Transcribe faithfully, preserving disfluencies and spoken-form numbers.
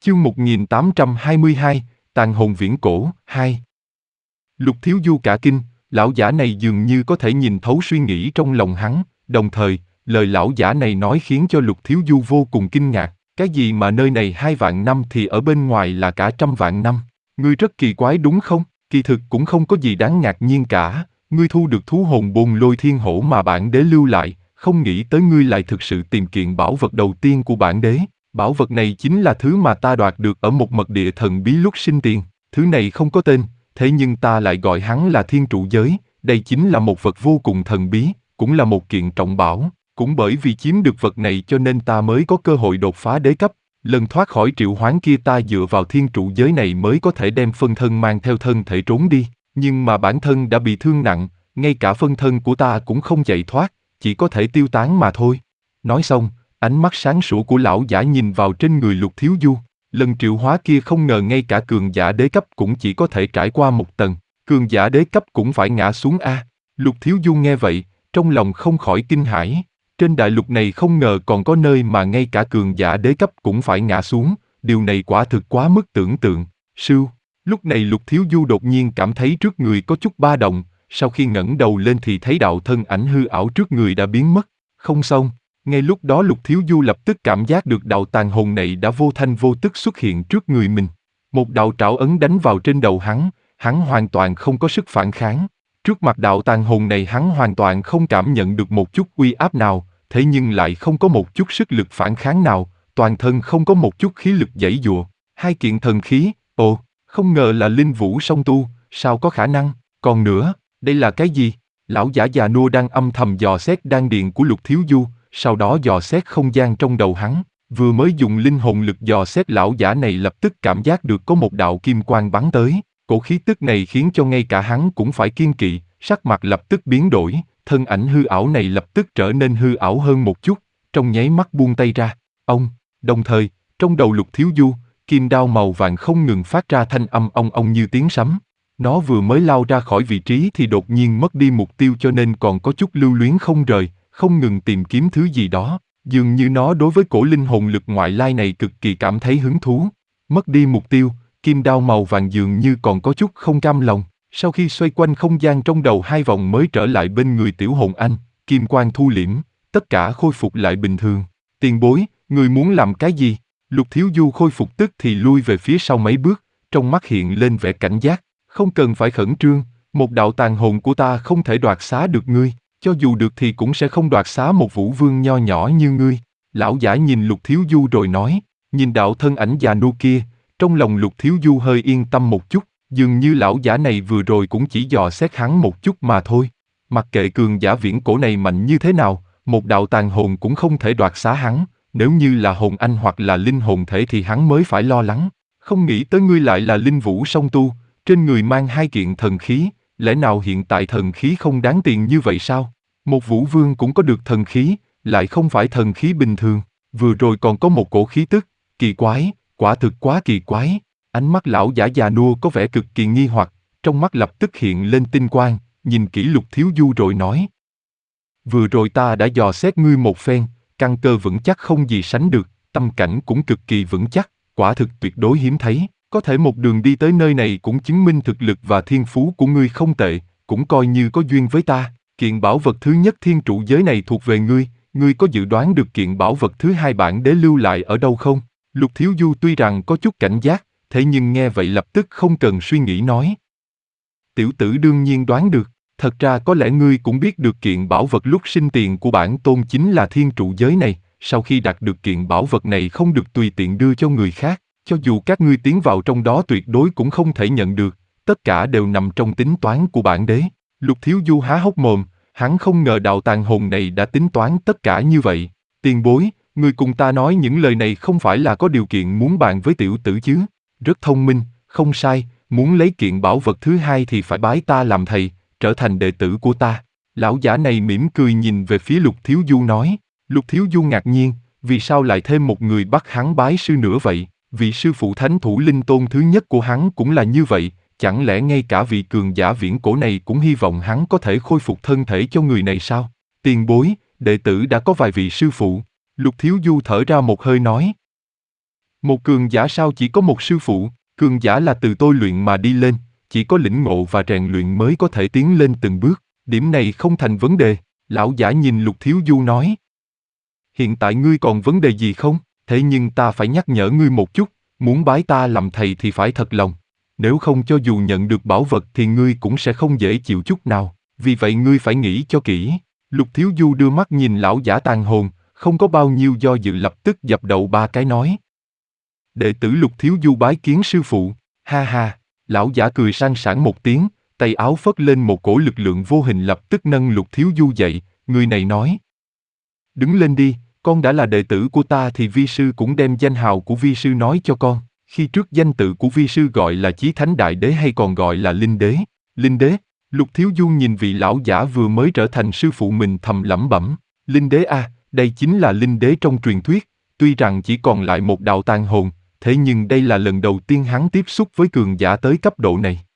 Chương một nghìn tám trăm hai mươi hai, Tàn hồn viễn cổ, hai. Lục Thiếu Du cả kinh, lão giả này dường như có thể nhìn thấu suy nghĩ trong lòng hắn, đồng thời, lời lão giả này nói khiến cho Lục Thiếu Du vô cùng kinh ngạc, cái gì mà nơi này hai vạn năm thì ở bên ngoài là cả trăm vạn năm, ngươi rất kỳ quái đúng không? Kỳ thực cũng không có gì đáng ngạc nhiên cả, ngươi thu được thú hồn bồn lôi thiên hổ mà bản đế lưu lại, không nghĩ tới ngươi lại thực sự tìm kiện bảo vật đầu tiên của bản đế. Bảo vật này chính là thứ mà ta đoạt được ở một mật địa thần bí lúc sinh tiền. Thứ này không có tên, thế nhưng ta lại gọi hắn là thiên trụ giới. Đây chính là một vật vô cùng thần bí, cũng là một kiện trọng bảo. Cũng bởi vì chiếm được vật này cho nên ta mới có cơ hội đột phá đế cấp. Lần thoát khỏi triệu hoán kia ta dựa vào thiên trụ giới này mới có thể đem phân thân mang theo thân thể trốn đi. Nhưng mà bản thân đã bị thương nặng, ngay cả phân thân của ta cũng không chạy thoát, chỉ có thể tiêu tán mà thôi. Nói xong, ánh mắt sáng sủa của lão giả nhìn vào trên người Lục Thiếu Du. Lần triệu hóa kia không ngờ ngay cả cường giả đế cấp cũng chỉ có thể trải qua một tầng. Cường giả đế cấp cũng phải ngã xuống a. Lục Thiếu Du nghe vậy, trong lòng không khỏi kinh hãi. Trên đại lục này không ngờ còn có nơi mà ngay cả cường giả đế cấp cũng phải ngã xuống. Điều này quả thực quá mức tưởng tượng. Sưu. Lúc này Lục Thiếu Du đột nhiên cảm thấy trước người có chút ba động. Sau khi ngẩng đầu lên thì thấy đạo thân ảnh hư ảo trước người đã biến mất. Không xong. Ngay lúc đó Lục Thiếu Du lập tức cảm giác được đạo tàn hồn này đã vô thanh vô tức xuất hiện trước người mình. Một đạo trảo ấn đánh vào trên đầu hắn, hắn hoàn toàn không có sức phản kháng. Trước mặt đạo tàn hồn này hắn hoàn toàn không cảm nhận được một chút uy áp nào, thế nhưng lại không có một chút sức lực phản kháng nào, toàn thân không có một chút khí lực giãy giụa. Hai kiện thần khí, ồ, không ngờ là linh vũ song tu, sao có khả năng, còn nữa, đây là cái gì? Lão giả già nua đang âm thầm dò xét đan điền của Lục Thiếu Du. Sau đó dò xét không gian trong đầu hắn, vừa mới dùng linh hồn lực dò xét lão giả này lập tức cảm giác được có một đạo kim quang bắn tới, cổ khí tức này khiến cho ngay cả hắn cũng phải kiêng kỵ, sắc mặt lập tức biến đổi, thân ảnh hư ảo này lập tức trở nên hư ảo hơn một chút, trong nháy mắt buông tay ra, ông, đồng thời, trong đầu Lục Thiếu Du, kim đao màu vàng không ngừng phát ra thanh âm ong ong như tiếng sấm. Nó vừa mới lao ra khỏi vị trí thì đột nhiên mất đi mục tiêu cho nên còn có chút lưu luyến không rời, không ngừng tìm kiếm thứ gì đó, dường như nó đối với cổ linh hồn lực ngoại lai này cực kỳ cảm thấy hứng thú. Mất đi mục tiêu, kim đao màu vàng dường như còn có chút không cam lòng, sau khi xoay quanh không gian trong đầu hai vòng mới trở lại bên người Tiểu Hồn Anh, kim quang thu liễm, tất cả khôi phục lại bình thường. Tiền bối, người muốn làm cái gì? Lục Thiếu Du khôi phục tức thì lui về phía sau mấy bước, trong mắt hiện lên vẻ cảnh giác, không cần phải khẩn trương, một đạo tàn hồn của ta không thể đoạt xá được ngươi. Cho dù được thì cũng sẽ không đoạt xá một vũ vương nho nhỏ như ngươi. Lão giả nhìn Lục Thiếu Du rồi nói, nhìn đạo thân ảnh già nua kia, trong lòng Lục Thiếu Du hơi yên tâm một chút, dường như lão giả này vừa rồi cũng chỉ dò xét hắn một chút mà thôi. Mặc kệ cường giả viễn cổ này mạnh như thế nào, một đạo tàn hồn cũng không thể đoạt xá hắn, nếu như là hồn anh hoặc là linh hồn thể thì hắn mới phải lo lắng. Không nghĩ tới ngươi lại là linh vũ song tu, trên người mang hai kiện thần khí. Lẽ nào hiện tại thần khí không đáng tiền như vậy sao? Một vũ vương cũng có được thần khí, lại không phải thần khí bình thường. Vừa rồi còn có một cổ khí tức, kỳ quái, quả thực quá kỳ quái. Ánh mắt lão giả già nua có vẻ cực kỳ nghi hoặc, trong mắt lập tức hiện lên tinh quang, nhìn kỹ Lục Thiếu Du rồi nói. Vừa rồi ta đã dò xét ngươi một phen, căn cơ vững chắc không gì sánh được, tâm cảnh cũng cực kỳ vững chắc, quả thực tuyệt đối hiếm thấy. Có thể một đường đi tới nơi này cũng chứng minh thực lực và thiên phú của ngươi không tệ, cũng coi như có duyên với ta. Kiện bảo vật thứ nhất thiên trụ giới này thuộc về ngươi, ngươi có dự đoán được kiện bảo vật thứ hai bản đế lưu lại ở đâu không? Lục Thiếu Du tuy rằng có chút cảnh giác, thế nhưng nghe vậy lập tức không cần suy nghĩ nói. Tiểu tử đương nhiên đoán được, thật ra có lẽ ngươi cũng biết được kiện bảo vật lúc sinh tiền của bản tôn chính là thiên trụ giới này, sau khi đạt được kiện bảo vật này không được tùy tiện đưa cho người khác. Cho dù các ngươi tiến vào trong đó tuyệt đối cũng không thể nhận được, tất cả đều nằm trong tính toán của bản đế. Lục Thiếu Du há hốc mồm, hắn không ngờ đạo tàn hồn này đã tính toán tất cả như vậy. Tiền bối, ngươi cùng ta nói những lời này không phải là có điều kiện muốn bàn với tiểu tử chứ? Rất thông minh, không sai, muốn lấy kiện bảo vật thứ hai thì phải bái ta làm thầy, trở thành đệ tử của ta. Lão giả này mỉm cười nhìn về phía Lục Thiếu Du nói. Lục Thiếu Du ngạc nhiên, vì sao lại thêm một người bắt hắn bái sư nữa vậy? Vị sư phụ thánh thủ linh tôn thứ nhất của hắn cũng là như vậy, chẳng lẽ ngay cả vị cường giả viễn cổ này cũng hy vọng hắn có thể khôi phục thân thể cho người này sao? Tiền bối, đệ tử đã có vài vị sư phụ. Lục Thiếu Du thở ra một hơi nói. Một cường giả sao chỉ có một sư phụ, cường giả là từ tôi luyện mà đi lên, chỉ có lĩnh ngộ và rèn luyện mới có thể tiến lên từng bước, điểm này không thành vấn đề, lão giả nhìn Lục Thiếu Du nói. Hiện tại ngươi còn vấn đề gì không? Thế nhưng ta phải nhắc nhở ngươi một chút, muốn bái ta làm thầy thì phải thật lòng. Nếu không cho dù nhận được bảo vật thì ngươi cũng sẽ không dễ chịu chút nào, vì vậy ngươi phải nghĩ cho kỹ. Lục Thiếu Du đưa mắt nhìn lão giả tàn hồn, không có bao nhiêu do dự lập tức dập đầu ba cái nói. Đệ tử Lục Thiếu Du bái kiến sư phụ, ha ha, lão giả cười sang sảng một tiếng, tay áo phất lên một cổ lực lượng vô hình lập tức nâng Lục Thiếu Du dậy, người này nói. Đứng lên đi, con đã là đệ tử của ta thì vi sư cũng đem danh hào của vi sư nói cho con. Khi trước danh tự của vi sư gọi là Chí Thánh Đại Đế hay còn gọi là Linh Đế. Linh Đế, Lục Thiếu Du nhìn vị lão giả vừa mới trở thành sư phụ mình thầm lẩm bẩm. Linh Đế a, à, đây chính là Linh Đế trong truyền thuyết. Tuy rằng chỉ còn lại một đạo tàn hồn, thế nhưng đây là lần đầu tiên hắn tiếp xúc với cường giả tới cấp độ này.